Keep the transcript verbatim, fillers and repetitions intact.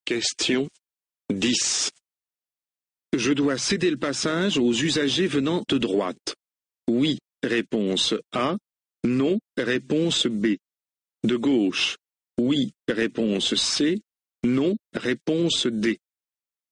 Question dix. Je dois céder le passage aux usagers venant de droite. Oui, réponse A. Non, réponse B. De gauche. Oui, réponse C. Non, réponse D.